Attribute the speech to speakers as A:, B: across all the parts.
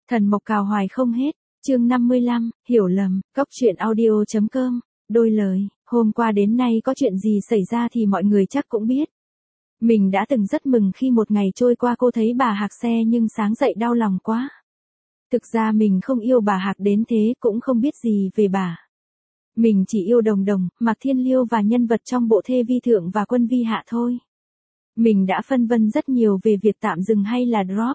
A: Thần mộc cào hoài không hết, chương 55, hiểu lầm, cóc truyện audio.com, đôi lời, hôm qua đến nay có chuyện gì xảy ra thì mọi người chắc cũng biết. Mình đã từng rất mừng khi một ngày trôi qua cô thấy bà Hạc xe nhưng sáng dậy đau lòng quá. Thực ra mình không yêu bà Hạc đến thế cũng không biết gì về bà. Mình chỉ yêu Đồng Đồng, Mạc Thiên Liêu và nhân vật trong bộ Thê Vi Thượng và Quân Vi Hạ thôi. Mình đã phân vân rất nhiều về việc tạm dừng hay là drop.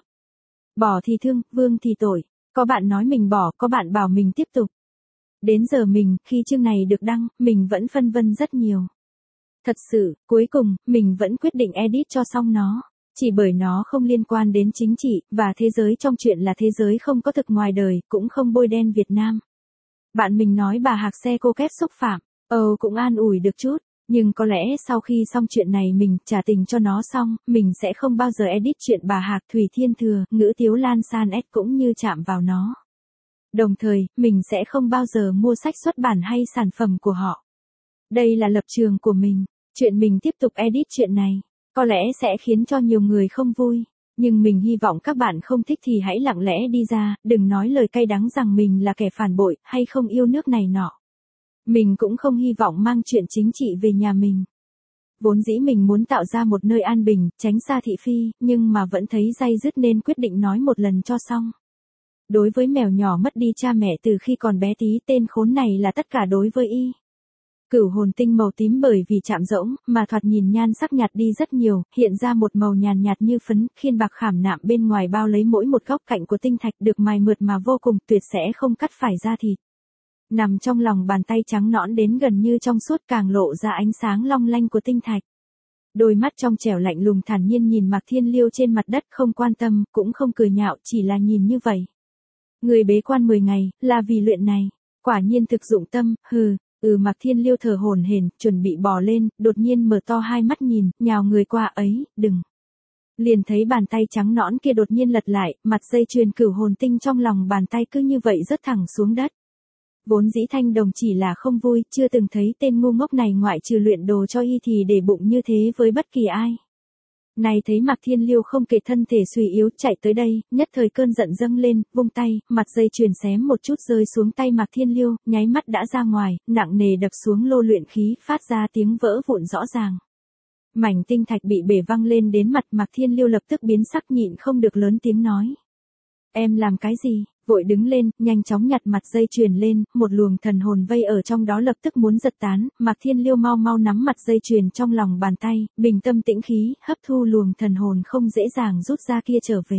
A: Bỏ thì thương, vương thì tội. Có bạn nói mình bỏ, có bạn bảo mình tiếp tục. Đến giờ khi chương này được đăng, mình vẫn phân vân rất nhiều. Thật sự, cuối cùng, mình vẫn quyết định edit cho xong nó. Chỉ bởi nó không liên quan đến chính trị, và thế giới trong chuyện là thế giới không có thực ngoài đời, cũng không bôi đen Việt Nam. Bạn mình nói bà Hạc xe cô kép xúc phạm, cũng an ủi được chút. Nhưng có lẽ sau khi xong chuyện này mình trả tình cho nó xong, mình sẽ không bao giờ edit chuyện bà Hạc Thủy Thiên Thừa, Ngữ Tiếu Lan San S cũng như chạm vào nó. Đồng thời, mình sẽ không bao giờ mua sách xuất bản hay sản phẩm của họ. Đây là lập trường của mình. Chuyện mình tiếp tục edit chuyện này, có lẽ sẽ khiến cho nhiều người không vui. Nhưng mình hy vọng các bạn không thích thì hãy lặng lẽ đi ra, đừng nói lời cay đắng rằng mình là kẻ phản bội, hay không yêu nước này nọ. Mình cũng không hy vọng mang chuyện chính trị về nhà mình. Vốn dĩ mình muốn tạo ra một nơi an bình, tránh xa thị phi, nhưng mà vẫn thấy day dứt nên quyết định nói một lần cho xong. Đối với mèo nhỏ mất đi cha mẹ từ khi còn bé tí, tên khốn này là tất cả đối với y. Cửu hồn tinh màu tím bởi vì chạm rỗng, mà thoạt nhìn nhan sắc nhạt đi rất nhiều, hiện ra một màu nhàn nhạt như phấn, khiên bạc khảm nạm bên ngoài bao lấy mỗi một góc cạnh của tinh thạch được mài mượt mà vô cùng, tuyệt sẽ không cắt phải da thịt. Nằm trong lòng bàn tay trắng nõn đến gần như trong suốt càng lộ ra ánh sáng long lanh của tinh thạch. Đôi mắt trong trẻo lạnh lùng thản nhiên nhìn Mạc Thiên Liêu trên mặt đất không quan tâm, cũng không cười nhạo, chỉ là nhìn như vậy. Người bế quan 10 ngày, là vì luyện này, quả nhiên thực dụng tâm, Mạc Thiên Liêu thở hổn hển, chuẩn bị bò lên, đột nhiên mở to hai mắt nhìn, nhào người qua ấy, đừng. Liền thấy bàn tay trắng nõn kia đột nhiên lật lại, mặt dây chuyền cửu hồn tinh trong lòng bàn tay cứ như vậy rớt thẳng xuống đất. Vốn dĩ Thanh Đồng chỉ là không vui, chưa từng thấy tên ngu ngốc này ngoại trừ luyện đồ cho y thì để bụng như thế với bất kỳ ai. Này thấy Mạc Thiên Liêu không kể thân thể suy yếu chạy tới đây, nhất thời cơn giận dâng lên, vung tay, mặt dây chuyền xém một chút rơi xuống tay Mạc Thiên Liêu, nháy mắt đã ra ngoài, nặng nề đập xuống lô luyện khí, phát ra tiếng vỡ vụn rõ ràng. Mảnh tinh thạch bị bể văng lên đến mặt Mạc Thiên Liêu lập tức biến sắc nhịn không được lớn tiếng nói. Em làm cái gì? Vội đứng lên, nhanh chóng nhặt mặt dây chuyền lên, một luồng thần hồn vây ở trong đó lập tức muốn giật tán, Mạc Thiên Liêu mau mau nắm mặt dây chuyền trong lòng bàn tay, bình tâm tĩnh khí, hấp thu luồng thần hồn không dễ dàng rút ra kia trở về.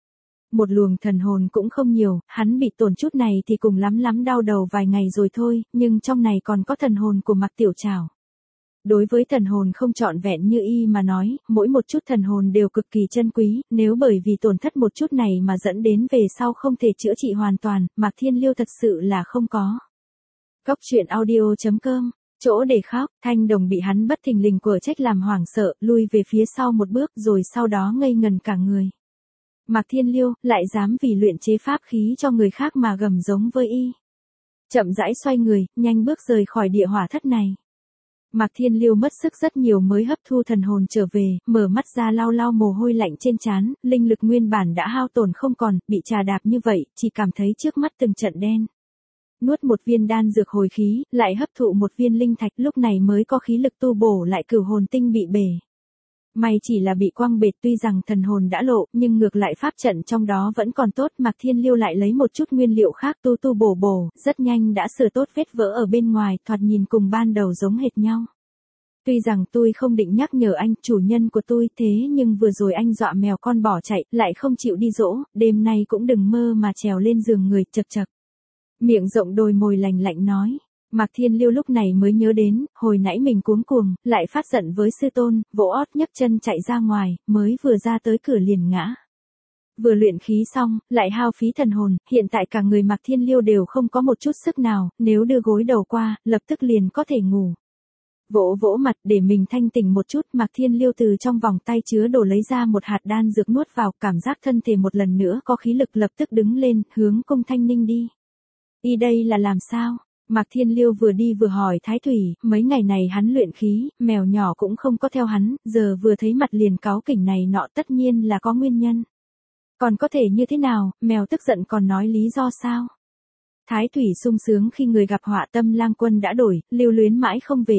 A: Một luồng thần hồn cũng không nhiều, hắn bị tổn chút này thì cùng lắm đau đầu vài ngày rồi thôi, nhưng trong này còn có thần hồn của Mạc Tiểu Trảo. Đối với thần hồn không trọn vẹn như y mà nói, mỗi một chút thần hồn đều cực kỳ chân quý, nếu bởi vì tổn thất một chút này mà dẫn đến về sau không thể chữa trị hoàn toàn, Mạc Thiên Liêu thật sự là không có. Cóc truyện audio.com, chỗ để khóc, Thanh Đồng bị hắn bất thình lình quở trách làm hoảng sợ, lui về phía sau một bước rồi sau đó ngây ngần cả người. Mạc Thiên Liêu, lại dám vì luyện chế pháp khí cho người khác mà gầm giống với y. Chậm rãi xoay người, nhanh bước rời khỏi địa hỏa thất này. Mạc Thiên Liêu mất sức rất nhiều mới hấp thu thần hồn trở về, mở mắt ra lau mồ hôi lạnh trên trán, linh lực nguyên bản đã hao tổn không còn, bị trà đạp như vậy, chỉ cảm thấy trước mắt từng trận đen. Nuốt một viên đan dược hồi khí, lại hấp thụ một viên linh thạch, lúc này mới có khí lực tu bổ lại cửu hồn tinh bị bể. May chỉ là bị quăng bệt, tuy rằng thần hồn đã lộ, nhưng ngược lại pháp trận trong đó vẫn còn tốt, Mạc Thiên Liêu lại lấy một chút nguyên liệu khác tu bổ, rất nhanh đã sửa tốt vết vỡ ở bên ngoài, thoạt nhìn cùng ban đầu giống hệt nhau. Tuy rằng tôi không định nhắc nhở anh, chủ nhân của tôi, thế nhưng vừa rồi anh dọa mèo con bỏ chạy, lại không chịu đi dỗ, đêm nay cũng đừng mơ mà trèo lên giường người, chật. Miệng rộng đôi môi lành lạnh nói. Mạc Thiên Liêu lúc này mới nhớ đến, hồi nãy mình cuống cuồng, lại phát giận với sư tôn, vỗ ót nhấc chân chạy ra ngoài, mới vừa ra tới cửa liền ngã. Vừa luyện khí xong, lại hao phí thần hồn, hiện tại cả người Mạc Thiên Liêu đều không có một chút sức nào, nếu đưa gối đầu qua, lập tức liền có thể ngủ. Vỗ mặt để mình thanh tỉnh một chút, Mạc Thiên Liêu từ trong vòng tay chứa đồ lấy ra một hạt đan dược nuốt vào, cảm giác thân thể một lần nữa có khí lực lập tức đứng lên, hướng cung Thanh Ninh đi. Y đây là làm sao? Mạc Thiên Liêu vừa đi vừa hỏi Thái Thủy, mấy ngày này hắn luyện khí, mèo nhỏ cũng không có theo hắn, giờ vừa thấy mặt liền cáu kỉnh này nọ tất nhiên là có nguyên nhân. Còn có thể như thế nào, mèo tức giận còn nói lý do sao? Thái thủy sung sướng khi người gặp họa, tâm lang quân đã đổi, lưu luyến mãi không về,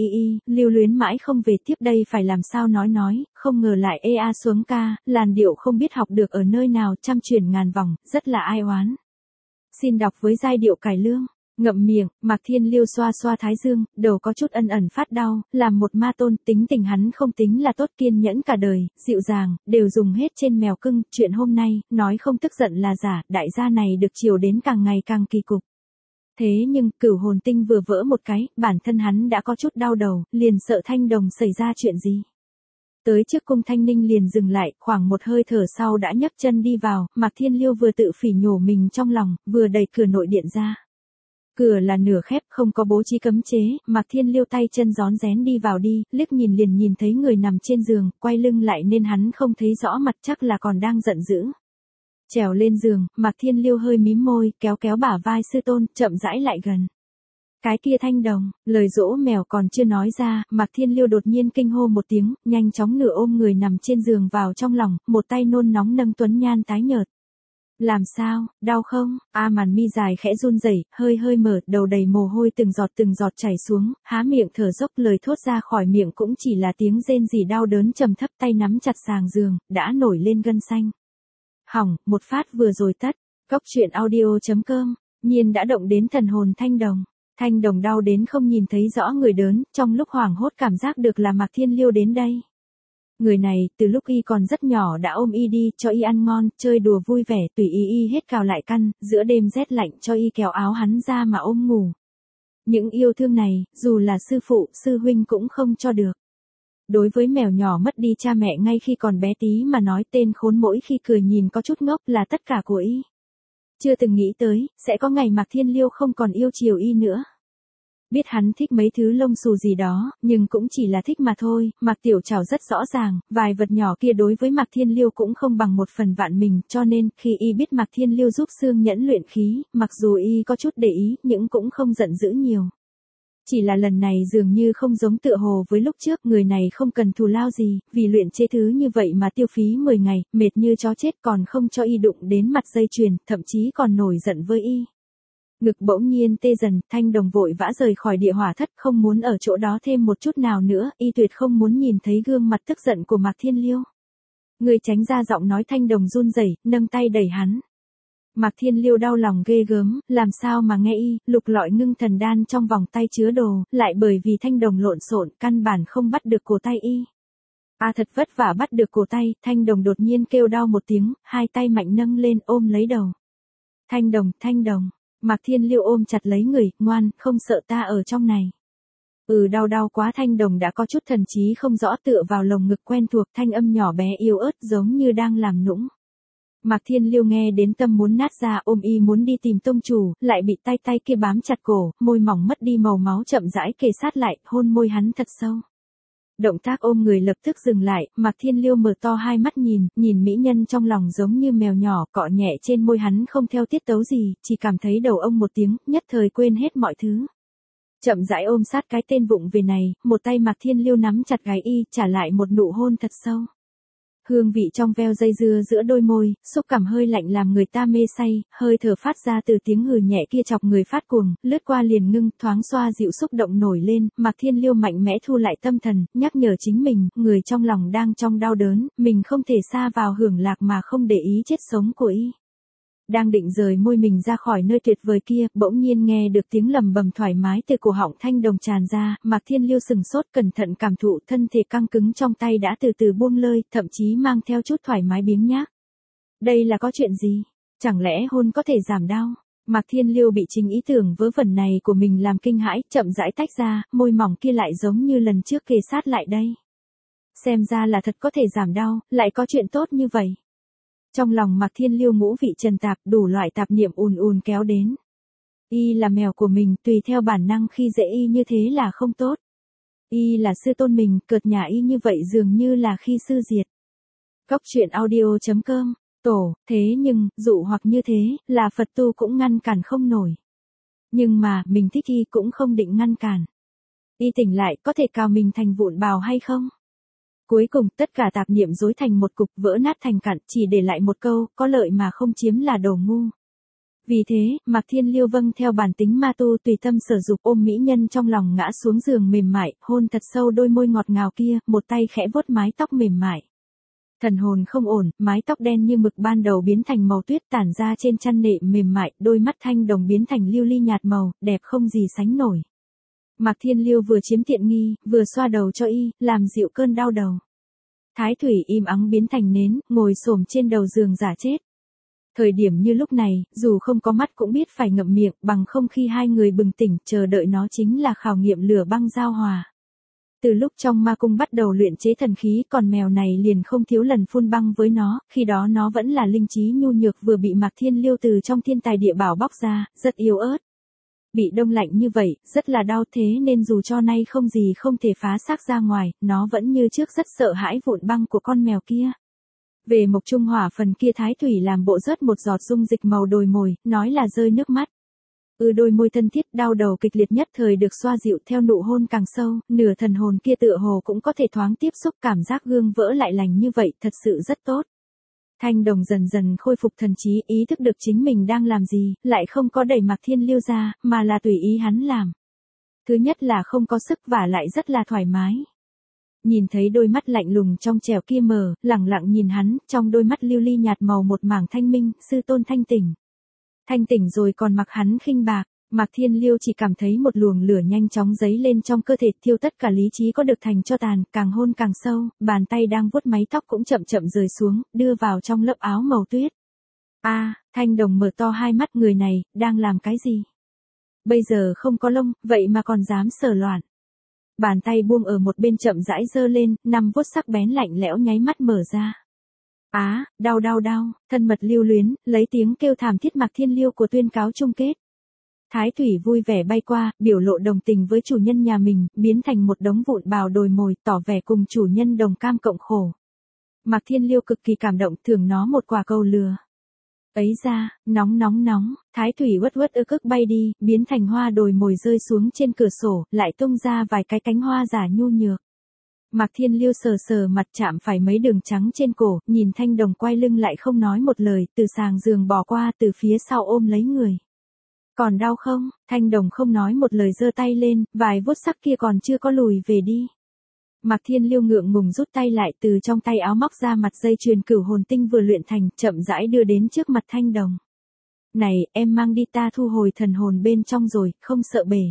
A: lưu luyến mãi không về, tiếp đây phải làm sao nói, không ngờ lại ea xuống ca, làn điệu không biết học được ở nơi nào, trăm chuyển ngàn vòng, rất là ai oán. Xin đọc với giai điệu cải lương. Ngậm miệng, Mạc Thiên Liêu xoa xoa thái dương, đầu có chút ẩn ẩn phát đau, làm một ma tôn, tính tình hắn không tính là tốt, kiên nhẫn cả đời, dịu dàng, đều dùng hết trên mèo cưng, chuyện hôm nay, nói không tức giận là giả, đại gia này được chiều đến càng ngày càng kỳ cục. Thế nhưng, cửu hồn tinh vừa vỡ một cái, bản thân hắn đã có chút đau đầu, liền sợ Thanh Đồng xảy ra chuyện gì. Tới trước cung Thanh Ninh liền dừng lại, khoảng một hơi thở sau đã nhấc chân đi vào, Mạc Thiên Liêu vừa tự phỉ nhổ mình trong lòng, vừa đẩy cửa nội điện ra. Cửa là nửa khép, không có bố trí cấm chế, Mạc Thiên Liêu tay chân rón rén đi vào đi, liếc nhìn liền nhìn thấy người nằm trên giường, quay lưng lại nên hắn không thấy rõ mặt, chắc là còn đang giận dữ. Trèo lên giường, Mạc Thiên Liêu hơi mím môi, kéo kéo bả vai sư tôn, chậm rãi lại gần. Cái kia Thanh Đồng, lời dỗ mèo còn chưa nói ra, Mạc Thiên Liêu đột nhiên kinh hô một tiếng, nhanh chóng nửa ôm người nằm trên giường vào trong lòng, một tay nôn nóng nâng tuấn nhan tái nhợt. Làm sao, đau không? Màn mi dài khẽ run rẩy, hơi mở, đầu đầy mồ hôi từng giọt chảy xuống, há miệng thở dốc, lời thốt ra khỏi miệng cũng chỉ là tiếng rên rỉ đau đớn trầm thấp, tay nắm chặt sàng giường, đã nổi lên gân xanh. Hỏng, một phát vừa rồi tắt. Cốc truyện audio.com, nhiên đã động đến thần hồn Thanh Đồng. Thanh Đồng đau đến không nhìn thấy rõ người đớn, trong lúc hoảng hốt cảm giác được là Mạc Thiên Liêu đến đây. Người này, từ lúc y còn rất nhỏ đã ôm y đi, cho y ăn ngon, chơi đùa vui vẻ, tùy y hết cào lại căn, giữa đêm rét lạnh cho y kéo áo hắn ra mà ôm ngủ. Những yêu thương này, dù là sư phụ, sư huynh cũng không cho được. Đối với mèo nhỏ mất đi cha mẹ ngay khi còn bé tí mà nói tên khốn mỗi khi cười nhìn có chút ngốc là tất cả của y. Chưa từng nghĩ tới, sẽ có ngày Mạc Thiên Liêu không còn yêu chiều y nữa. Biết hắn thích mấy thứ lông xù gì đó, nhưng cũng chỉ là thích mà thôi, Mạc Tiểu Trảo rất rõ ràng, vài vật nhỏ kia đối với Mạc Thiên Liêu cũng không bằng một phần vạn mình, cho nên, khi y biết Mạc Thiên Liêu giúp Xương Nhẫn luyện khí, mặc dù y có chút để ý, nhưng cũng không giận dữ nhiều. Chỉ là lần này dường như không giống tựa hồ với lúc trước, người này không cần thù lao gì, vì luyện chế thứ như vậy mà tiêu phí 10 ngày, mệt như chó chết còn không cho y đụng đến mặt dây chuyền, thậm chí còn nổi giận với y. Ngực bỗng nhiên tê dần, Thanh Đồng vội vã rời khỏi địa hỏa thất, không muốn ở chỗ đó thêm một chút nào nữa, y tuyệt không muốn nhìn thấy gương mặt tức giận của Mạc Thiên Liêu. Người tránh ra, giọng nói Thanh Đồng run rẩy, nâng tay đẩy hắn. Mạc Thiên Liêu đau lòng ghê gớm, làm sao mà nghe y, lục lọi ngưng thần đan trong vòng tay chứa đồ, lại bởi vì Thanh Đồng lộn xộn, căn bản không bắt được cổ tay y. Thật vất vả bắt được cổ tay, Thanh Đồng đột nhiên kêu đau một tiếng, hai tay mạnh nâng lên ôm lấy đầu. Thanh Đồng. Mạc Thiên Liêu ôm chặt lấy người, ngoan, không sợ ta ở trong này. Đau quá. Thanh Đồng đã có chút thần trí không rõ, tựa vào lồng ngực quen thuộc, thanh âm nhỏ bé yếu ớt giống như đang làm nũng. Mạc Thiên Liêu nghe đến tâm muốn nát ra, ôm y muốn đi tìm tông chủ, lại bị tay kia bám chặt cổ, môi mỏng mất đi màu máu chậm rãi kề sát lại, hôn môi hắn thật sâu. Động tác ôm người lập tức dừng lại, Mạc Thiên Liêu mở to hai mắt nhìn mỹ nhân trong lòng giống như mèo nhỏ, cọ nhẹ trên môi hắn không theo tiết tấu gì, chỉ cảm thấy đầu ông một tiếng, nhất thời quên hết mọi thứ. Chậm rãi ôm sát cái tên vụng về này, một tay Mạc Thiên Liêu nắm chặt gáy y, trả lại một nụ hôn thật sâu. Hương vị trong veo dây dưa giữa đôi môi, xúc cảm hơi lạnh làm người ta mê say, hơi thở phát ra từ tiếng hừ nhẹ kia chọc người phát cuồng, lướt qua liền ngưng, thoáng xoa dịu xúc động nổi lên, Mạc Thiên Liêu mạnh mẽ thu lại tâm thần, nhắc nhở chính mình, người trong lòng đang trong đau đớn, mình không thể sa vào hưởng lạc mà không để ý chết sống của y. Đang định rời môi mình ra khỏi nơi tuyệt vời kia, bỗng nhiên nghe được tiếng lầm bầm thoải mái từ cổ họng Thanh Đồng tràn ra, Mạc Thiên Liêu sừng sốt cẩn thận cảm thụ, thân thể căng cứng trong tay đã từ từ buông lơi, thậm chí mang theo chút thoải mái biếng nhác. Đây là có chuyện gì? Chẳng lẽ hôn có thể giảm đau? Mạc Thiên Liêu bị chính ý tưởng vớ vẩn này của mình làm kinh hãi, chậm rãi tách ra, môi mỏng kia lại giống như lần trước kề sát lại đây. Xem ra là thật có thể giảm đau, lại có chuyện tốt như vậy. Trong lòng Mạc Thiên Liêu ngũ vị trần tạp, đủ loại tạp niệm ùn kéo đến. Y là mèo của mình, tùy theo bản năng khi dễ y như thế là không tốt. Y là sư tôn mình, cợt nhả y như vậy dường như là khi sư diệt. Cốc truyện audio.com, tổ, thế nhưng, dụ hoặc như thế, là Phật tu cũng ngăn cản không nổi. Nhưng mà, mình thích y cũng không định ngăn cản. Y tỉnh lại, có thể cào mình thành vụn bào hay không? Cuối cùng, tất cả tạp niệm rối thành một cục vỡ nát thành cặn, chỉ để lại một câu, có lợi mà không chiếm là đồ ngu. Vì thế, Mạc Thiên Liêu vâng theo bản tính ma tu tùy tâm sở dục ôm mỹ nhân trong lòng ngã xuống giường mềm mại, hôn thật sâu đôi môi ngọt ngào kia, một tay khẽ vuốt mái tóc mềm mại. Thần hồn không ổn, mái tóc đen như mực ban đầu biến thành màu tuyết tản ra trên chăn nệm mềm mại, đôi mắt thanh đồng biến thành lưu ly nhạt màu, đẹp không gì sánh nổi. Mạc Thiên Liêu vừa chiếm tiện nghi, vừa xoa đầu cho y, làm dịu cơn đau đầu. Thái Thủy im ắng biến thành nến, ngồi xổm trên đầu giường giả chết. Thời điểm như lúc này, dù không có mắt cũng biết phải ngậm miệng, bằng không khi hai người bừng tỉnh, chờ đợi nó chính là khảo nghiệm lửa băng giao hòa. Từ lúc trong ma cung bắt đầu luyện chế thần khí, còn mèo này liền không thiếu lần phun băng với nó, khi đó nó vẫn là linh trí nhu nhược vừa bị Mạc Thiên Liêu từ trong thiên tài địa bảo bóc ra, rất yếu ớt. Bị đông lạnh như vậy, rất là đau thế nên dù cho nay không gì không thể phá xác ra ngoài, nó vẫn như trước rất sợ hãi vụn băng của con mèo kia. Về Mộc Trung Hỏa phần kia Thái Thủy làm bộ rớt một giọt dung dịch màu đồi mồi, nói là rơi nước mắt. Đôi môi thân thiết đau đầu kịch liệt nhất thời được xoa dịu theo nụ hôn càng sâu, nửa thần hồn kia tựa hồ cũng có thể thoáng tiếp xúc cảm giác gương vỡ lại lành như vậy, thật sự rất tốt. Thanh Đồng dần dần khôi phục thần trí, ý thức được chính mình đang làm gì, lại không có đẩy Mạc Thiên Liêu ra, mà là tùy ý hắn làm. Thứ nhất là không có sức và lại rất là thoải mái. Nhìn thấy đôi mắt lạnh lùng trong trẻo kia mở, lẳng lặng nhìn hắn, trong đôi mắt lưu ly nhạt màu một mảng thanh minh, sư tôn thanh tỉnh. Thanh tỉnh rồi còn mặc hắn khinh bạc, Mạc Thiên Liêu chỉ cảm thấy một luồng lửa nhanh chóng dấy lên trong cơ thể, thiêu tất cả lý trí có được thành cho tàn, càng hôn càng sâu, bàn tay đang vuốt mái tóc cũng chậm chậm rời xuống, đưa vào trong lớp áo màu tuyết. Thanh Đồng mở to hai mắt, người này, đang làm cái gì? Bây giờ không có lông, vậy mà còn dám sờ loạn. Bàn tay buông ở một bên chậm rãi giơ lên, năm vuốt sắc bén lạnh lẽo nháy mắt mở ra. Đau, thân mật lưu luyến, lấy tiếng kêu thảm thiết Mạc Thiên Liêu của tuyên cáo chung kết. Thái Thủy vui vẻ bay qua, biểu lộ đồng tình với chủ nhân nhà mình, biến thành một đống vụn bào đồi mồi, tỏ vẻ cùng chủ nhân đồng cam cộng khổ. Mạc Thiên Liêu cực kỳ cảm động, thưởng nó một quả cầu lừa. Ấy ra, nóng, Thái Thủy uất ức bay đi, biến thành hoa đồi mồi rơi xuống trên cửa sổ, lại tung ra vài cái cánh hoa giả nhu nhược. Mạc Thiên Liêu sờ mặt chạm phải mấy đường trắng trên cổ, nhìn Thanh Đồng quay lưng lại không nói một lời, từ sàng giường bỏ qua từ phía sau ôm lấy người. Còn đau không? Thanh Đồng không nói một lời giơ tay lên, vài vuốt sắc kia còn chưa có lùi về đi. Mạc Thiên Liêu ngượng ngùng rút tay lại, từ trong tay áo móc ra mặt dây chuyền cửu hồn tinh vừa luyện thành, chậm rãi đưa đến trước mặt Thanh Đồng. Này, em mang đi, ta thu hồi thần hồn bên trong rồi, không sợ bể.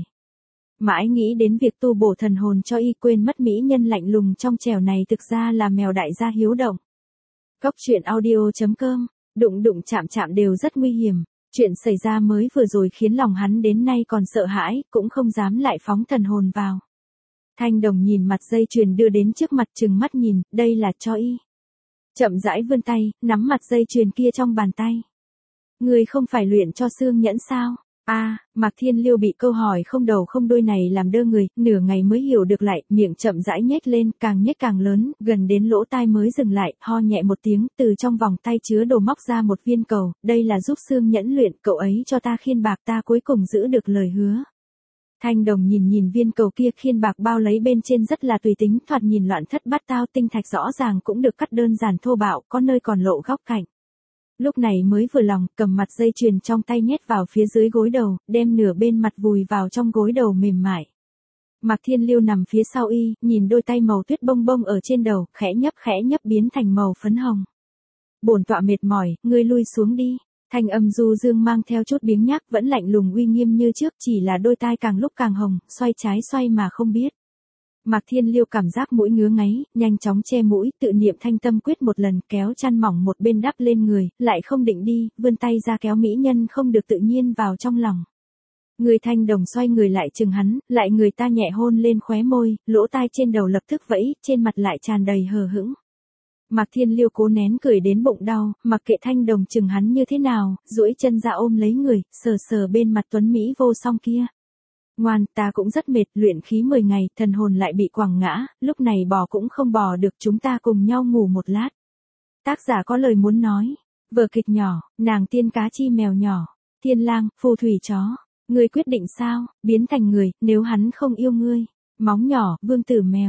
A: Mãi nghĩ đến việc tu bổ thần hồn cho y, quên mất mỹ nhân lạnh lùng trong trẻo này thực ra là mèo đại gia hiếu động. Cốc truyện audio.com, đụng chạm đều rất nguy hiểm. Chuyện xảy ra mới vừa rồi khiến lòng hắn đến nay còn sợ hãi, cũng không dám lại phóng thần hồn vào. Thanh Đồng nhìn mặt dây chuyền đưa đến trước mặt, trừng mắt nhìn, đây là cho y. Chậm rãi vươn tay, nắm mặt dây chuyền kia trong bàn tay. Người không phải luyện cho xương nhẫn sao? Mạc Thiên Liêu bị câu hỏi không đầu không đuôi này làm đơ người, nửa ngày mới hiểu được lại, miệng chậm rãi nhếch lên, càng nhếch càng lớn, gần đến lỗ tai mới dừng lại, ho nhẹ một tiếng, từ trong vòng tay chứa đồ móc ra một viên cầu, đây là giúp xương nhẫn luyện, cậu ấy cho ta khiên bạc, ta cuối cùng giữ được lời hứa. Thanh Đồng nhìn viên cầu kia, khiên bạc bao lấy bên trên rất là tùy tính, thoạt nhìn loạn thất bát tao, tinh thạch rõ ràng cũng được cắt đơn giản thô bạo, có nơi còn lộ góc cạnh. Lúc này mới vừa lòng, cầm mặt dây chuyền trong tay nhét vào phía dưới gối đầu, đem nửa bên mặt vùi vào trong gối đầu mềm mại. Mạc Thiên Liêu nằm phía sau y, nhìn đôi tay màu tuyết bông bông ở trên đầu, khẽ nhấp biến thành màu phấn hồng. Bổn tọa mệt mỏi, ngươi lui xuống đi. Thanh âm du dương mang theo chút biếng nhác, vẫn lạnh lùng uy nghiêm như trước, chỉ là đôi tai càng lúc càng hồng, xoay trái xoay mà không biết. Mạc Thiên Liêu cảm giác mũi ngứa ngáy, nhanh chóng che mũi, tự niệm thanh tâm quyết một lần, kéo chăn mỏng một bên đắp lên người, lại không định đi, vươn tay ra kéo mỹ nhân không được tự nhiên vào trong lòng. Người Thanh Đồng xoay người lại chừng hắn, lại người ta nhẹ hôn lên khóe môi, lỗ tai trên đầu lập tức vẫy, trên mặt lại tràn đầy hờ hững. Mạc Thiên Liêu cố nén cười đến bụng đau, mặc kệ Thanh Đồng chừng hắn như thế nào, duỗi chân ra ôm lấy người, sờ bên mặt tuấn Mỹ vô song kia. Ngoan, ta cũng rất mệt, luyện khí 10 ngày, thần hồn lại bị quẳng ngã, lúc này bò cũng không bò được, chúng ta cùng nhau ngủ một lát. Tác giả có lời muốn nói. Vở kịch nhỏ, nàng tiên cá chi mèo nhỏ, thiên lang, phù thủy chó. Ngươi quyết định sao, biến thành người, nếu hắn không yêu ngươi. Móng nhỏ, vương tử mèo.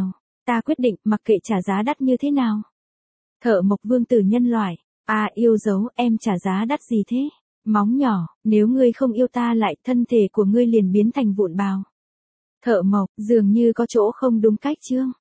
A: Ta quyết định mặc kệ trả giá đắt như thế nào. Thợ mộc vương tử nhân loại. À yêu dấu, em trả giá đắt gì thế? Móng nhỏ, nếu ngươi không yêu ta lại, thân thể của ngươi liền biến thành vụn bào. Thợ mộc, dường như có chỗ không đúng cách chương.